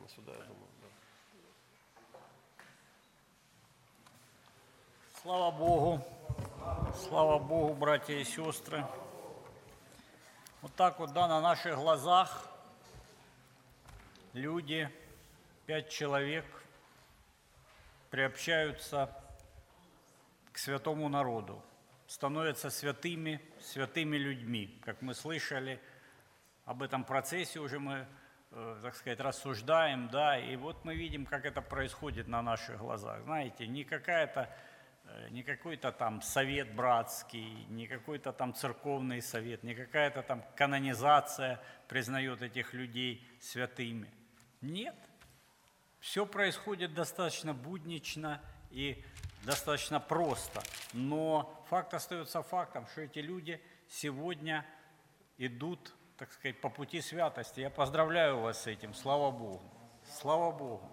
сюда, я думаю. Да. Слава Богу, братья и сестры. Вот так вот, да, на наших глазах люди, 5 человек, приобщаются к святому народу, становятся святыми людьми. Как мы слышали, об этом процессе уже мы, так сказать, рассуждаем, да, и вот мы видим, как это происходит на наших глазах. Знаете, не какой-то там совет братский, не какой-то там церковный совет, не какая-то там канонизация признает этих людей святыми. Нет, все происходит достаточно буднично и достаточно просто, но факт остается фактом, что эти люди сегодня идут, так сказать, по пути святости. Я поздравляю вас с этим, слава Богу, слава Богу.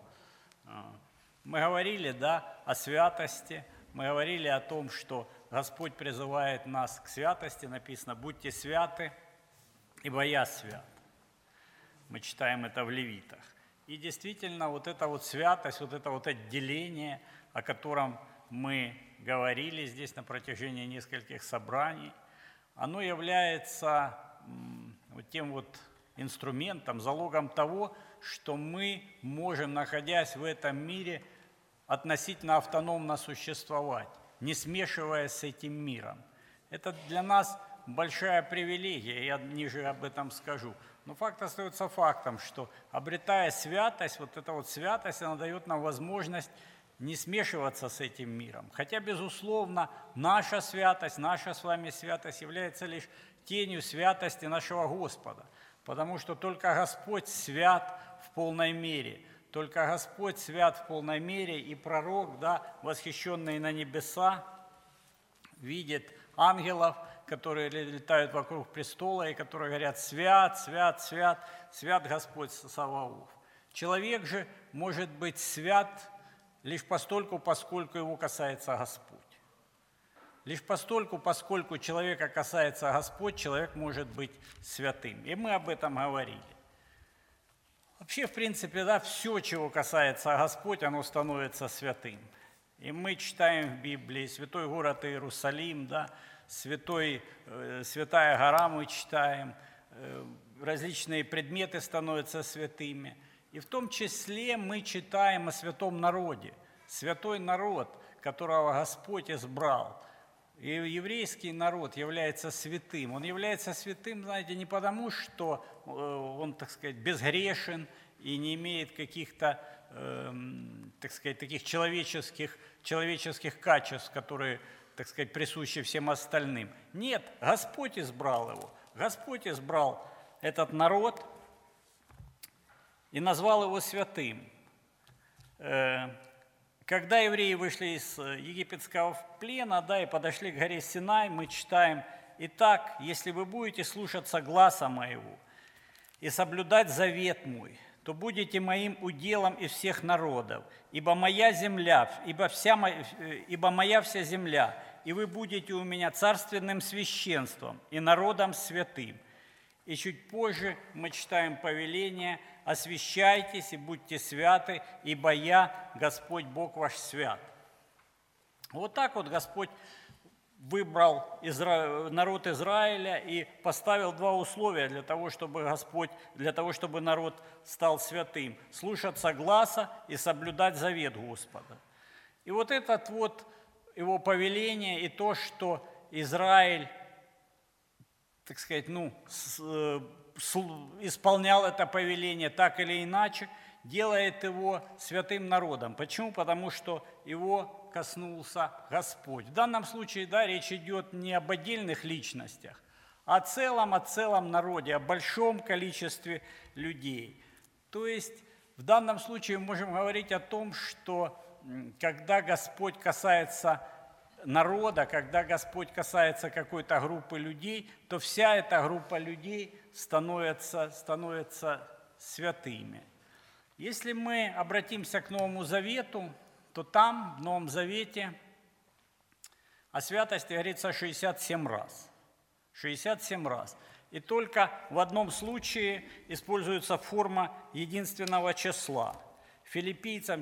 Мы говорили, да, о святости, мы говорили о том, что Господь призывает нас к святости, написано: «Будьте святы, ибо я свят». Мы читаем это в Левитах. И действительно, вот эта вот святость, вот это вот отделение, о котором мы говорили здесь на протяжении нескольких собраний, оно является вот тем вот инструментом, залогом того, что мы можем, находясь в этом мире, относительно автономно существовать, не смешиваясь с этим миром. Это для нас большая привилегия, я ниже об этом скажу. Но факт остается фактом, что, обретая святость, вот эта вот святость, она дает нам возможность не смешиваться с этим миром. Хотя, безусловно, наша святость, наша с вами святость является лишь тенью святости нашего Господа, потому что только Господь свят в полной мере, только Господь свят в полной мере, и пророк, да, восхищенный на небеса, видит ангелов, которые летают вокруг престола и которые говорят: «Свят, свят, свят, свят Господь Саваоф». Человек же может быть свят лишь постольку, поскольку его касается Господь. Лишь постольку, поскольку человека касается Господь, человек может быть святым. И мы об этом говорили. Вообще, в принципе, да, все, чего касается Господь, оно становится святым. И мы читаем в Библии святой город Иерусалим, да, святая гора мы читаем, различные предметы становятся святыми. И в том числе мы читаем о святом народе, святой народ, которого Господь избрал. И еврейский народ является святым. Он является святым, знаете, не потому, что он, так сказать, безгрешен и не имеет каких-то, так сказать, таких человеческих качеств, которые, так сказать, присущи всем остальным. Нет, Господь избрал его. Господь избрал этот народ и назвал его святым. Когда евреи вышли из египетского плена, да, и подошли к горе Синай, мы читаем: «Итак, если вы будете слушаться гласа моего и соблюдать завет мой, то будете моим уделом из всех народов, ибо моя вся земля, и вы будете у меня царственным священством и народом святым». И чуть позже мы читаем повеление: «Освящайтесь и будьте святы, ибо я, Господь Бог ваш, свят». Вот так вот Господь выбрал народ Израиля и поставил 2 условия для того, чтобы народ стал святым: слушаться гласа и соблюдать завет Господа. И вот это вот его повеление и то, что Израиль, так сказать, исполнял это повеление так или иначе, делает его святым народом. Почему? Потому что его коснулся Господь. В данном случае, да, речь идет не об отдельных личностях, а о целом народе, о большом количестве людей. То есть в данном случае мы можем говорить о том, что когда Господь касается народа, когда Господь касается какой-то группы людей, то вся эта группа людей становится святыми. Если мы обратимся к Новому Завету, то там, в Новом Завете, о святости говорится 67 раз. 67 раз. И только в одном случае используется форма единственного числа. Филиппийцам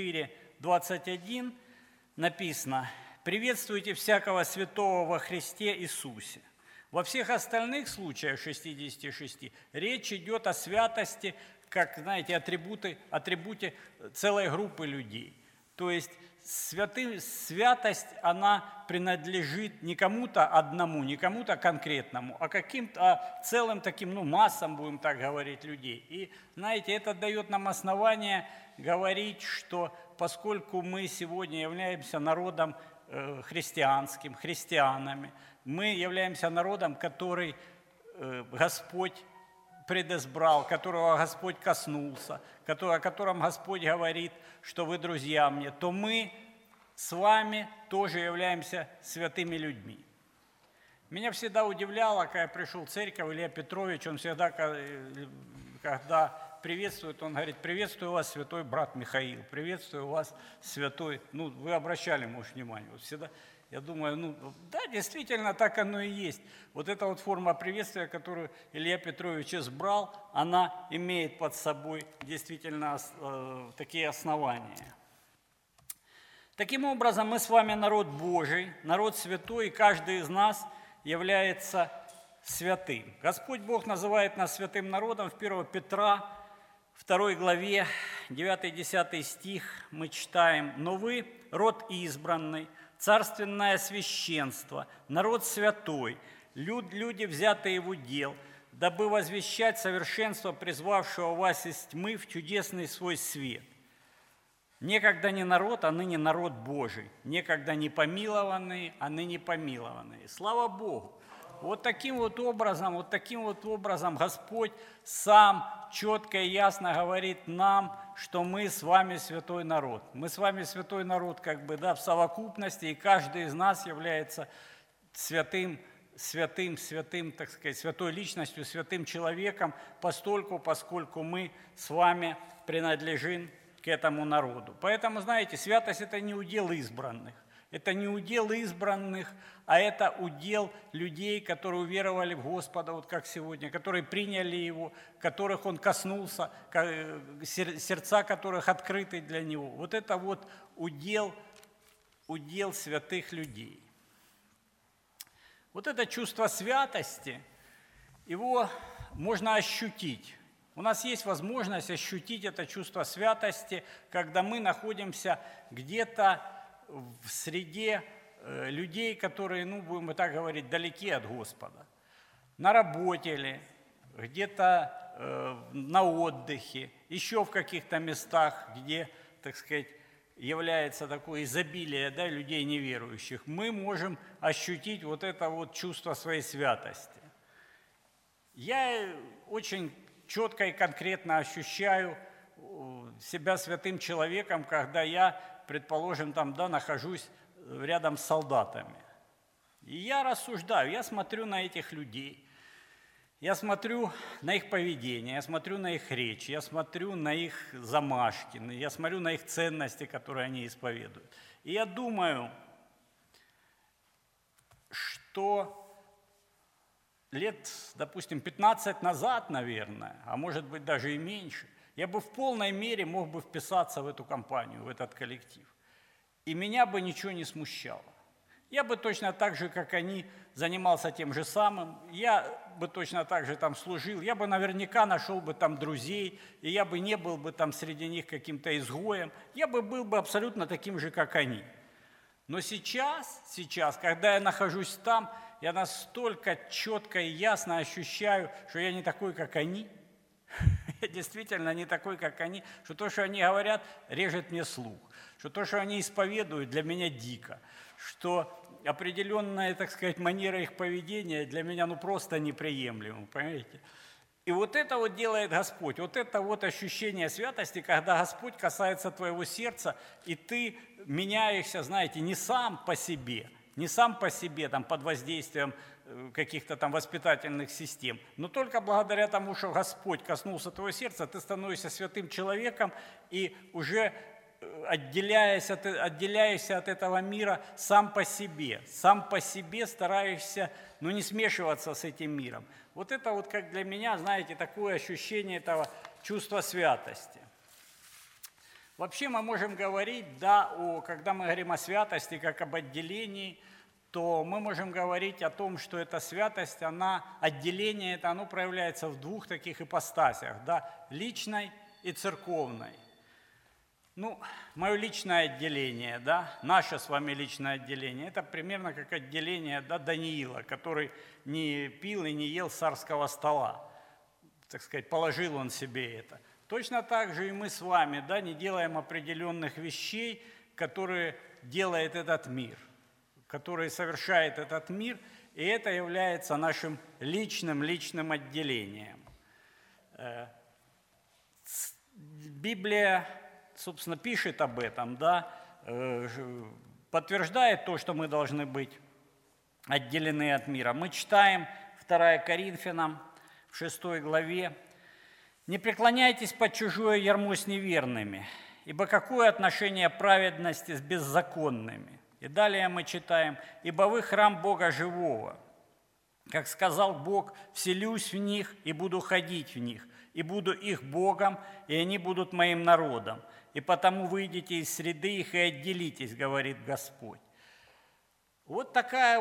4:21 написано: «Приветствуйте всякого святого во Христе Иисусе». Во всех остальных случаях 66 речь идет о святости, как, знаете, атрибуте целой группы людей. То есть святость, она принадлежит не кому-то одному, не кому-то конкретному, а целым таким, массам, будем так говорить, людей. И, знаете, это дает нам основание говорить, что поскольку мы сегодня являемся народом христианским, христианами, мы являемся народом, который Господь предизбрал, которого Господь коснулся, о котором Господь говорит, что вы друзья мне, то мы с вами тоже являемся святыми людьми. Меня всегда удивляло, когда я пришел в церковь, Илья Петрович, он всегда, когда приветствует, он говорит: приветствую вас, святой брат Михаил, приветствую вас, святой, вы обращали, может, внимание, вот всегда. Я думаю, да, действительно, так оно и есть. Вот эта вот форма приветствия, которую Илья Петрович избрал, она имеет под собой действительно такие основания. Таким образом, мы с вами народ Божий, народ святой, и каждый из нас является святым. Господь Бог называет нас святым народом. В 1 Петра, 2 главе, 9-10 стих мы читаем: «Но вы, род избранный, царственное священство, народ святой, люди, взятые в удел, дабы возвещать совершенство призвавшего вас из тьмы в чудесный свой свет. Некогда не народ, а ныне народ Божий, некогда не помилованные, а ныне помилованные». Слава Богу! Вот таким вот образом Господь сам четко и ясно говорит нам, что мы с вами святой народ. Мы с вами святой народ в совокупности, и каждый из нас является святым, так сказать, святой личностью, святым человеком, поскольку мы с вами принадлежим к этому народу. Поэтому, знаете, святость – это не удел избранных. Это не удел избранных, а это удел людей, которые уверовали в Господа, вот как сегодня, которые приняли Его, которых Он коснулся, сердца которых открыты для Него. Вот это вот удел святых людей. Вот это чувство святости, его можно ощутить. У нас есть возможность ощутить это чувство святости, когда мы находимся где-то в среде людей, которые, будем так говорить, далеки от Господа. На работе ли, где-то на отдыхе, еще в каких-то местах, где, так сказать, является такое изобилие людей неверующих, мы можем ощутить вот это вот чувство своей святости. Я очень четко и конкретно ощущаю себя святым человеком, когда я, предположим, нахожусь рядом с солдатами. И я рассуждаю, я смотрю на этих людей, я смотрю на их поведение, я смотрю на их речь, я смотрю на их замашки, я смотрю на их ценности, которые они исповедуют. И я думаю, что лет, допустим, 15 назад, наверное, а может быть даже и меньше, я бы в полной мере мог бы вписаться в эту компанию, в этот коллектив. И меня бы ничего не смущало. Я бы точно так же, как они, занимался тем же самым, я бы точно так же там служил, я бы наверняка нашел бы там друзей, и я бы не был бы там среди них каким-то изгоем, я бы был бы абсолютно таким же, как они. Но сейчас, когда я нахожусь там, я настолько четко и ясно ощущаю, что я не такой, как они, я действительно не такой, как они, что то, что они говорят, режет мне слух, что то, что они исповедуют, для меня дико, что определенная, так сказать, манера их поведения для меня просто неприемлема, понимаете? И вот это вот делает Господь, вот это вот ощущение святости, когда Господь касается твоего сердца, и ты меняешься, знаете, не сам по себе там, под воздействием каких-то там воспитательных систем, но только благодаря тому, что Господь коснулся твоего сердца, ты становишься святым человеком, и уже отделяешься от этого мира сам по себе стараешься, не смешиваться с этим миром. Вот это вот как для меня, знаете, такое ощущение этого чувства святости. Вообще мы можем говорить, когда мы говорим о святости, как об отделении, то мы можем говорить о том, что эта святость, отделение, оно проявляется в двух таких ипостасях, личной и церковной. Мое личное отделение, наше с вами личное отделение, это примерно как отделение Даниила, который не пил и не ел с царского стола, так сказать, положил он себе это. Точно так же и мы с вами, не делаем определенных вещей, которые делает этот мир, которые совершает этот мир, и это является нашим личным отделением. Библия, собственно, пишет об этом, подтверждает то, что мы должны быть отделены от мира. Мы читаем 2 Коринфянам в 6 главе: «Не преклоняйтесь под чужое ярмо с неверными, ибо какое отношение праведности с беззаконными?» И далее мы читаем: «Ибо вы храм Бога живого. Как сказал Бог, вселюсь в них и буду ходить в них, и буду их Богом, и они будут моим народом. И потому выйдите из среды их и отделитесь, говорит Господь». Вот такое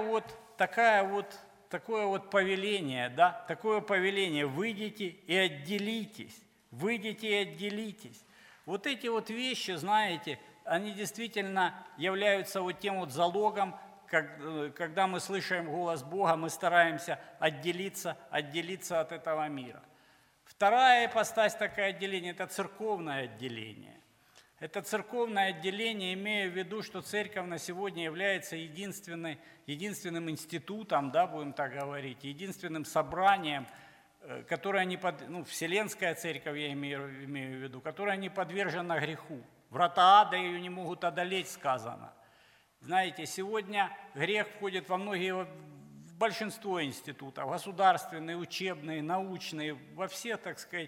повеление, такое повеление: выйдите и отделитесь, выйдите и отделитесь. Вот эти вот вещи, знаете, они действительно являются тем залогом, когда мы слышим голос Бога, мы стараемся отделиться от этого мира. Вторая ипостась такое отделение – это церковное отделение. Это церковное отделение, имея в виду, что церковь на сегодня является единственным институтом, будем так говорить, единственным собранием, которое Вселенская церковь, я имею в виду, которая не подвержена греху. Врата ада ее не могут одолеть, сказано. Знаете, сегодня грех входит в большинство институтов, государственные, учебные, научные, во все, так сказать,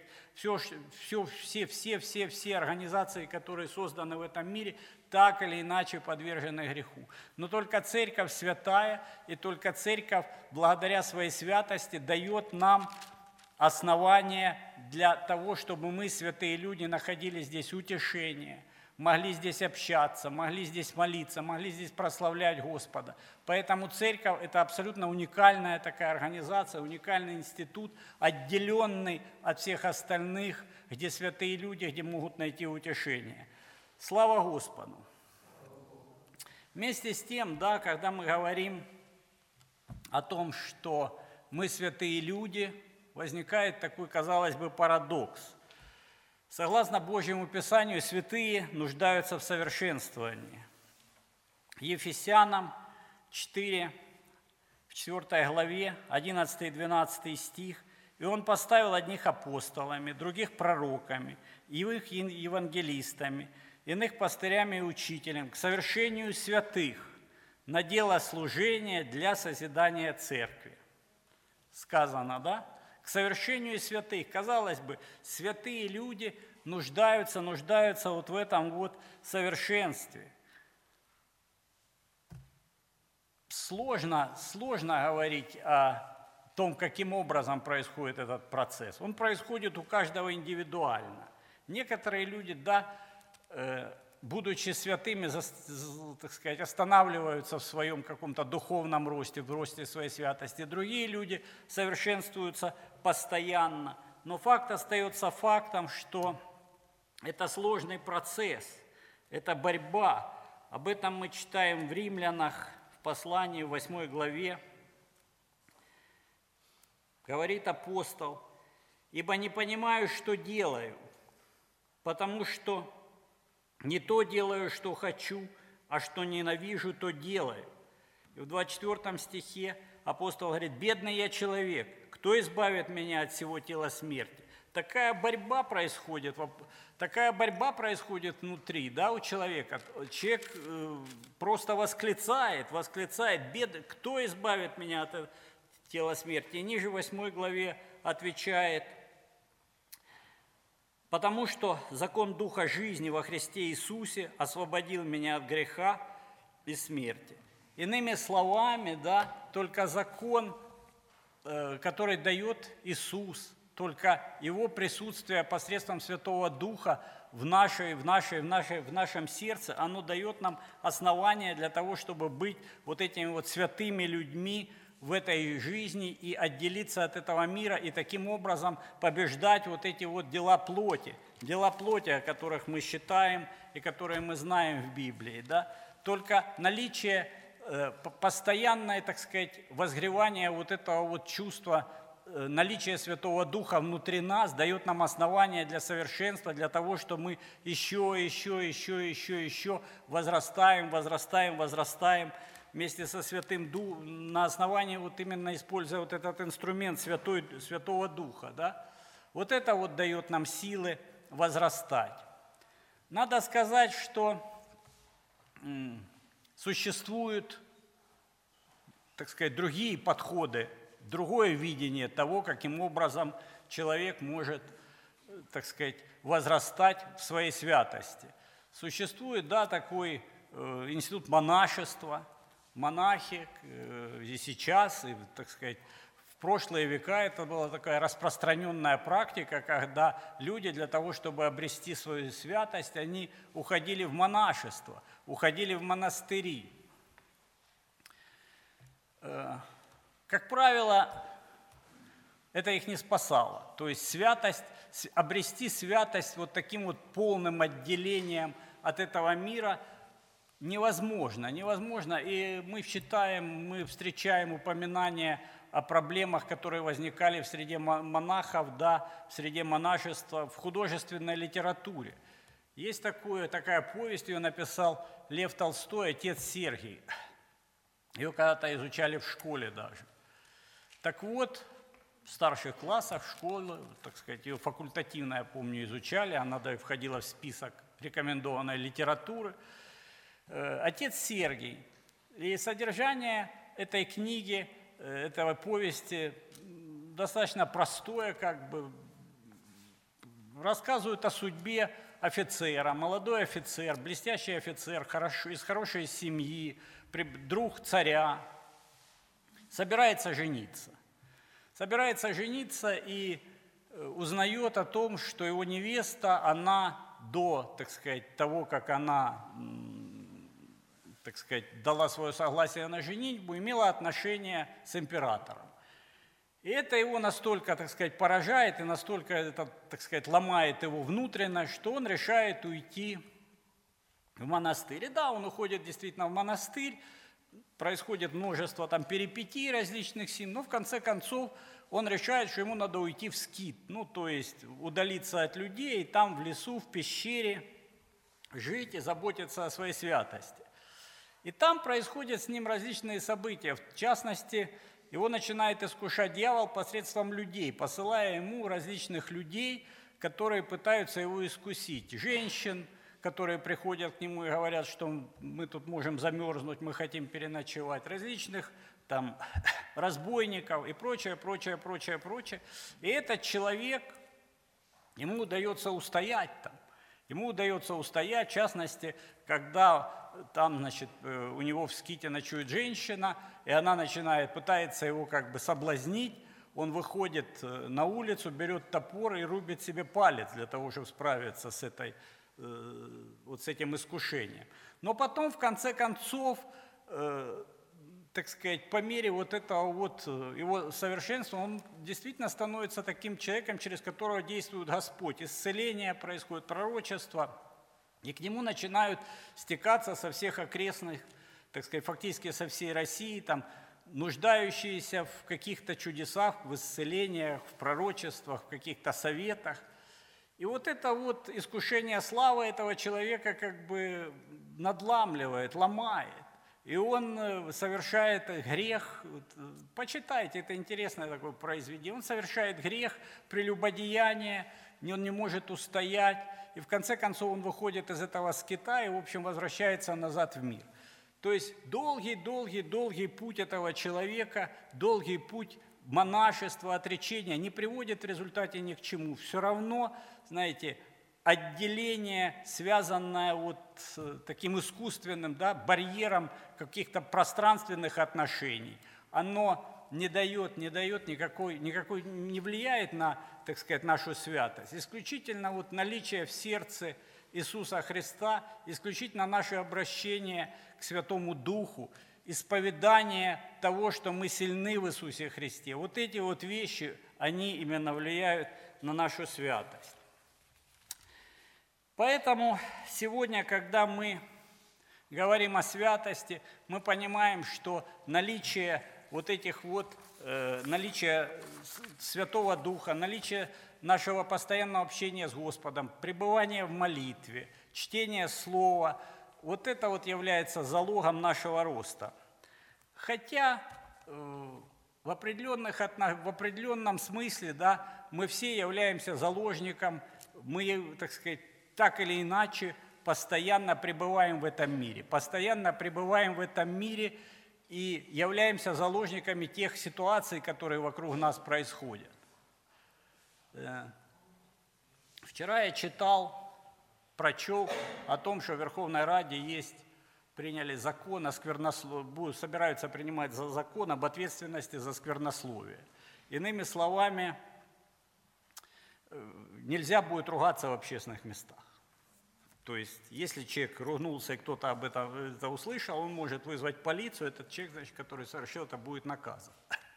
все организации, которые созданы в этом мире, так или иначе подвержены греху. Но только Церковь святая, и только Церковь, благодаря своей святости, дает нам основания для того, чтобы мы, святые люди, находили здесь утешение, могли здесь общаться, могли здесь молиться, могли здесь прославлять Господа. Поэтому церковь – это абсолютно уникальная такая организация, уникальный институт, отделенный от всех остальных, где святые люди, где могут найти утешение. Слава Господу! Вместе с тем, когда мы говорим о том, что мы святые люди, возникает такой, казалось бы, парадокс. Согласно Божьему Писанию, святые нуждаются в совершенствовании. Ефесянам 4, в 4 главе, 11 и 12 стих. «И он поставил одних апостолами, других пророками, иных евангелистами, иных пастырями и учителями к совершению святых на дело служения для созидания церкви». Сказано, К совершению святых. Казалось бы, святые люди нуждаются в этом совершенстве. Сложно говорить о том, каким образом происходит этот процесс. Он происходит у каждого индивидуально. Некоторые люди, будучи святыми, так сказать, останавливаются в своем каком-то духовном росте, в росте своей святости. Другие люди совершенствуются постоянно. Но факт остается фактом, что это сложный процесс, это борьба. Об этом мы читаем в Римлянах, в послании, в 8 главе. Говорит апостол: «Ибо не понимаю, что делаю, потому что не то делаю, что хочу, а что ненавижу, то делаю». И в 24 стихе апостол говорит: «Бедный я человек, кто избавит меня от всего тела смерти?» Такая борьба происходит внутри, у человека. Человек просто восклицает: «Бедный, кто избавит меня от тела смерти?» И ниже в 8 главе отвечает потому что закон Духа жизни во Христе Иисусе освободил меня от греха и смерти. Иными словами, да, только закон, который дает Иисус, только Его присутствие посредством Святого Духа в нашем сердце, оно дает нам основания для того, чтобы быть вот этими вот святыми людьми в этой жизни и отделиться от этого мира, и таким образом побеждать вот эти вот дела плоти, о которых мы считаем и которые мы знаем в Библии. Да? Только наличие, постоянное, так сказать, возгревание вот этого вот чувства, наличие Святого Духа внутри нас дает нам основания для совершенства, для того, что мы еще возрастаем вместе со Святым Духом, на основании вот именно используя вот этот инструмент Святого Духа. Да? Вот это вот дает нам силы возрастать. Надо сказать, что существуют, так сказать, другие подходы, другое видение того, каким образом человек может, так сказать, возрастать в своей святости. Существует, да, такой институт монашества, монахи и сейчас, и, так сказать, в прошлые века это была такая распространенная практика, когда люди для того, чтобы обрести свою святость, они уходили в монашество, уходили в монастыри. Как правило, это их не спасало. То есть обрести святость вот таким вот полным отделением от этого мира невозможно. И мы встречаем упоминания о проблемах, которые возникали в среде монахов, да, в среде монашества, в художественной литературе. Есть такая повесть, ее написал Лев Толстой, «Отец Сергий». Ее когда-то изучали в школе даже. Так вот, в старших классах школы, так сказать, ее факультативно, я помню, изучали, она даже входила в список рекомендованной литературы. «Отец Сергий». И содержание этой книги, этого повести достаточно простое, как бы рассказывают о судьбе офицера, молодой офицер, блестящий офицер, из хорошей семьи, друг царя, собирается жениться и узнает о том, что его невеста, она до, так сказать, того, как она, так сказать, дала свое согласие на женитьбу, имела отношения с императором. И это его настолько, так сказать, поражает и настолько это, так сказать, ломает его внутренность, что он решает уйти в монастырь. И да, он уходит действительно в монастырь, происходит множество там перипетий различных сил, но в конце концов он решает, что ему надо уйти в скит, ну, то есть удалиться от людей, и там в лесу, в пещере жить и заботиться о своей святости. И там происходят с ним различные события, в частности, его начинает искушать дьявол посредством людей, посылая ему различных людей, которые пытаются его искусить, женщин, которые приходят к нему и говорят, что мы тут можем замерзнуть, мы хотим переночевать, различных там разбойников и прочее. И этот человек, ему удается устоять там. Ему удается устоять, в частности, когда там, значит, у него в ските ночует женщина, и она пытается его как бы соблазнить, он выходит на улицу, берет топор и рубит себе палец для того, чтобы справиться с этим искушением. Но потом, в конце концов, так сказать, по мере вот этого вот его совершенства, он действительно становится таким человеком, через которого действует Господь. Исцеление происходит, пророчество, и к нему начинают стекаться со всех окрестных, так сказать, фактически со всей России, там, нуждающиеся в каких-то чудесах, в исцелениях, в пророчествах, в каких-то советах. И вот это вот искушение славы этого человека как бы надламливает, ломает. И он совершает грех, почитайте, это интересное такое произведение, он совершает грех, прелюбодеяние, он не может устоять, и в конце концов он выходит из этого скита и, в общем, возвращается назад в мир. То есть долгий путь этого человека, долгий путь монашества, отречения не приводит в результате ни к чему. Все равно, знаете, отделение, связанное вот с таким искусственным, да, барьером каких-то пространственных отношений, оно не влияет на, так сказать, нашу святость. Исключительно вот наличие в сердце Иисуса Христа, исключительно наше обращение к Святому Духу, исповедание того, что мы сильны в Иисусе Христе. Вот эти вот вещи, они именно влияют на нашу святость. Поэтому сегодня, когда мы говорим о святости, мы понимаем, что наличие вот этих вот, наличие Святого Духа, наличие нашего постоянного общения с Господом, пребывание в молитве, чтение Слова, вот это вот является залогом нашего роста. Хотя в определенном смысле, да, мы все являемся заложником, мы, так сказать, так или иначе постоянно пребываем в этом мире, и являемся заложниками тех ситуаций, которые вокруг нас происходят. Вчера я прочел о том, что в Верховной Раде приняли закон о сквернословии, собираются принимать закон об ответственности за сквернословие. Иными словами, нельзя будет ругаться в общественных местах. То есть, если человек ругнулся, и кто-то об этом услышал, он может вызвать полицию, этот человек, значит, который совершил это, будет наказан.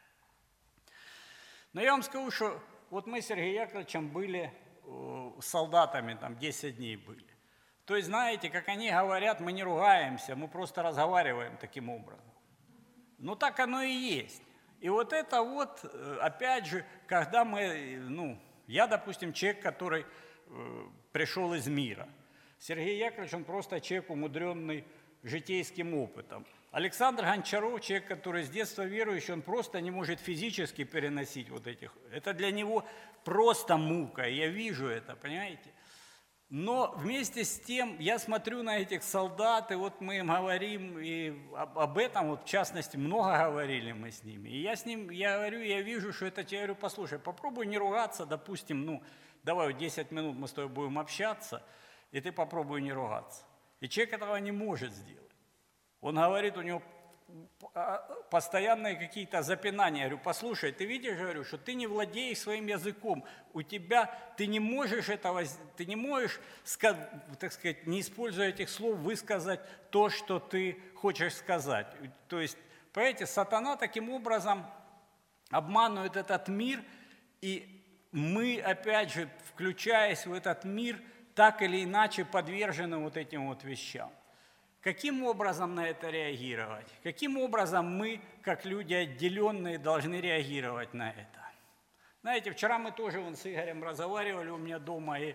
Но я вам скажу, что вот мы с Сергеем Яковлевичем были солдатами, там 10 дней были. То есть, знаете, как они говорят, мы не ругаемся, мы просто разговариваем таким образом. Ну, так оно и есть. И вот это вот, опять же, когда я, допустим, человек, который пришел из мира. Сергей Яковлевич, он просто человек, умудренный житейским опытом. Александр Гончаров, человек, который с детства верующий, он просто не может физически переносить вот этих. Это для него просто мука, я вижу это, понимаете? Но вместе с тем я смотрю на этих солдат, и вот мы им говорим, и об этом, вот в частности, много говорили мы с ними. И я говорю, я вижу, что это, я говорю, послушай, попробуй не ругаться, допустим, давай 10 минут мы с тобой будем общаться, и ты попробуй не ругаться. И человек этого не может сделать. Он говорит, у него постоянные какие-то запинания. Я говорю, послушай, ты видишь, говорю, что ты не владеешь своим языком, ты не можешь, так сказать, не используя этих слов, высказать то, что ты хочешь сказать. То есть, понимаете, сатана таким образом обманывает этот мир, и мы, опять же, включаясь в этот мир, так или иначе подвержены вот этим вот вещам. Каким образом на это реагировать? Каким образом мы, как люди отделенные, должны реагировать на это? Знаете, вчера мы тоже с Игорем разговаривали у меня дома и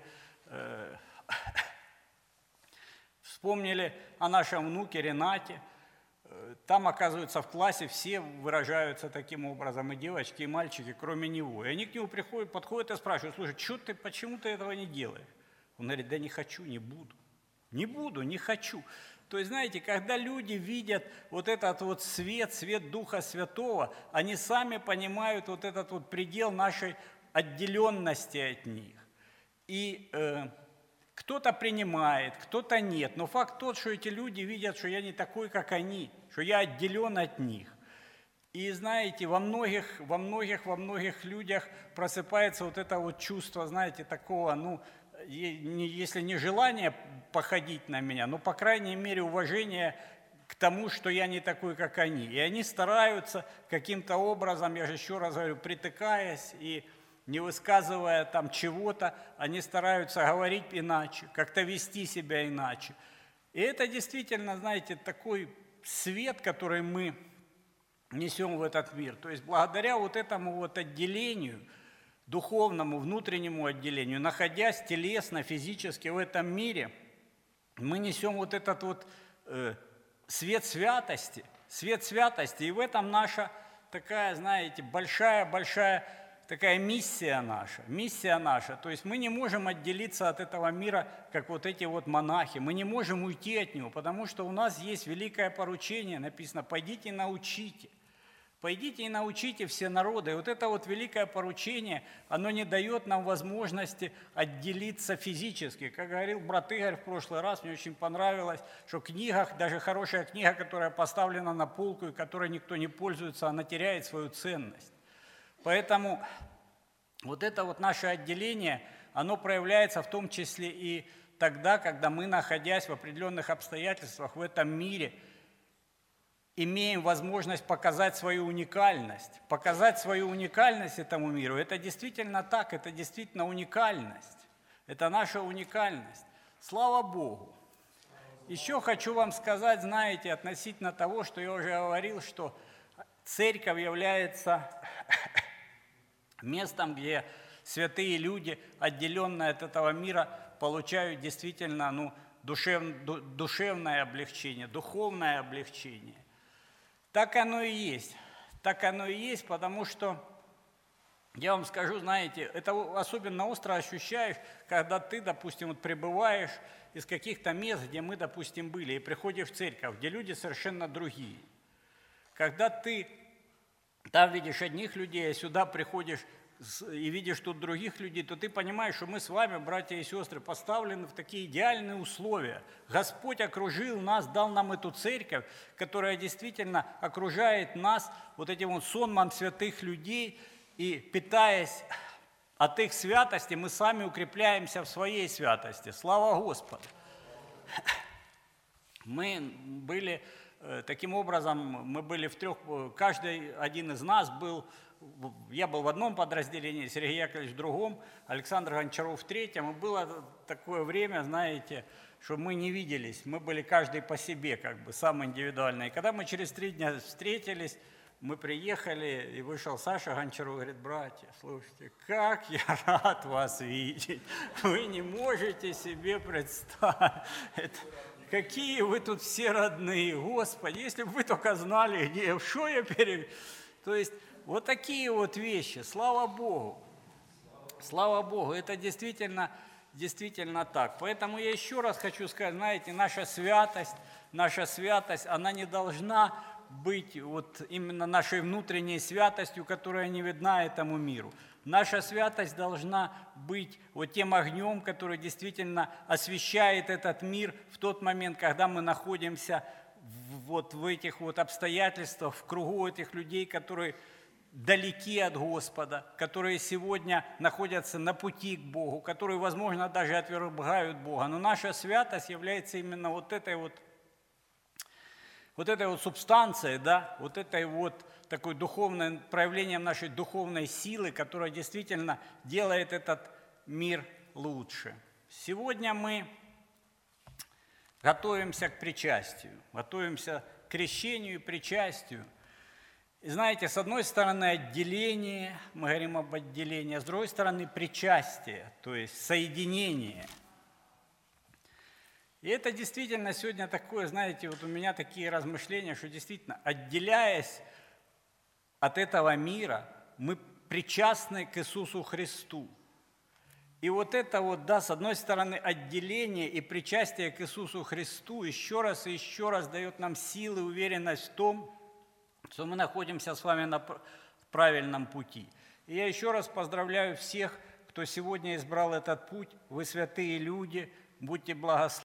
вспомнили о нашем внуке Ренате. Там, оказывается, в классе все выражаются таким образом, и девочки, и мальчики, кроме него. И они к нему подходят и спрашивают, слушай, почему ты этого не делаешь? Он говорит, да не хочу, не буду. Не хочу. То есть, знаете, когда люди видят вот этот вот свет Духа Святого, они сами понимают вот этот вот предел нашей отделенности от них. И кто-то принимает, кто-то нет. Но факт тот, что эти люди видят, что я не такой, как они, что я отделен от них. И знаете, во многих людях просыпается вот это вот чувство, знаете, такого, если не желание походить на меня, но, по крайней мере, уважение к тому, что я не такой, как они. И они стараются каким-то образом, я же еще раз говорю, притыкаясь и не высказывая там чего-то, они стараются говорить иначе, как-то вести себя иначе. И это действительно, знаете, такой свет, который мы несем в этот мир. То есть благодаря вот этому вот отделению, духовному, внутреннему отделению, находясь телесно, физически в этом мире, мы несем вот этот вот свет святости, и в этом наша такая, знаете, большая такая миссия наша. То есть мы не можем отделиться от этого мира, как вот эти вот монахи, мы не можем уйти от него, потому что у нас есть великое поручение, написано, пойдите научите. Пойдите и научите все народы. И вот это вот великое поручение, оно не дает нам возможности отделиться физически. Как говорил брат Игорь в прошлый раз, мне очень понравилось, что в книгах, даже хорошая книга, которая поставлена на полку и которой никто не пользуется, она теряет свою ценность. Поэтому вот это вот наше отделение, оно проявляется в том числе и тогда, когда мы, находясь в определенных обстоятельствах в этом мире, имеем возможность показать свою уникальность этому миру. Это действительно так, это действительно уникальность. Это наша уникальность. Слава Богу. Еще хочу вам сказать, знаете, относительно того, что я уже говорил, что церковь является местом, где святые люди, отделенные от этого мира, получают действительно душевное облегчение, духовное облегчение. Так оно и есть, потому что, я вам скажу, знаете, это особенно остро ощущаешь, когда ты, допустим, вот прибываешь из каких-то мест, где мы, допустим, были, и приходишь в церковь, где люди совершенно другие. Когда ты там видишь одних людей, а сюда приходишь и видишь тут других людей, то ты понимаешь, что мы с вами, братья и сестры, поставлены в такие идеальные условия. Господь окружил нас, дал нам эту церковь, которая действительно окружает нас вот этим вот сонмом святых людей, и питаясь от их святости, мы сами укрепляемся в своей святости. Слава Господу! Мы были, таким образом, мы были в трех, каждый один из нас был, я был в одном подразделении, Сергей Яковлевич в другом, Александр Гончаров в третьем. И было такое время, знаете, что мы не виделись, мы были каждый по себе, как бы, сам индивидуально. И когда мы через 3 дня встретились, мы приехали, и вышел Саша Гончаров, говорит: братья, слушайте, как я рад вас видеть, вы не можете себе представить. Какие вы тут все родные, Господи, если бы вы только знали, где, что я То есть, вот такие вот вещи, слава Богу, это действительно так. Поэтому я еще раз хочу сказать, знаете, наша святость, она не должна быть вот именно нашей внутренней святостью, которая не видна этому миру. Наша святость должна быть вот тем огнем, который действительно освещает этот мир в тот момент, когда мы находимся вот в этих вот обстоятельствах, в кругу этих людей, которые далеки от Господа, которые сегодня находятся на пути к Богу, которые, возможно, даже отвергают Бога. Но наша святость является именно вот этой вот субстанцией, да, вот этой вот такой духовным проявлением нашей духовной силы, которая действительно делает этот мир лучше. Сегодня мы готовимся к причастию, готовимся к крещению и причастию. И знаете, с одной стороны отделение, мы говорим об отделении, а с другой стороны причастие, то есть соединение. И это действительно сегодня такое, знаете, вот у меня такие размышления, что действительно, отделяясь от этого мира, мы причастны к Иисусу Христу. И вот это вот, да, с одной стороны, отделение и причастие к Иисусу Христу еще раз и еще раз дает нам силы, уверенность в том, что мы находимся с вами на правильном пути. И я еще раз поздравляю всех, кто сегодня избрал этот путь. Вы святые люди, будьте благословенны.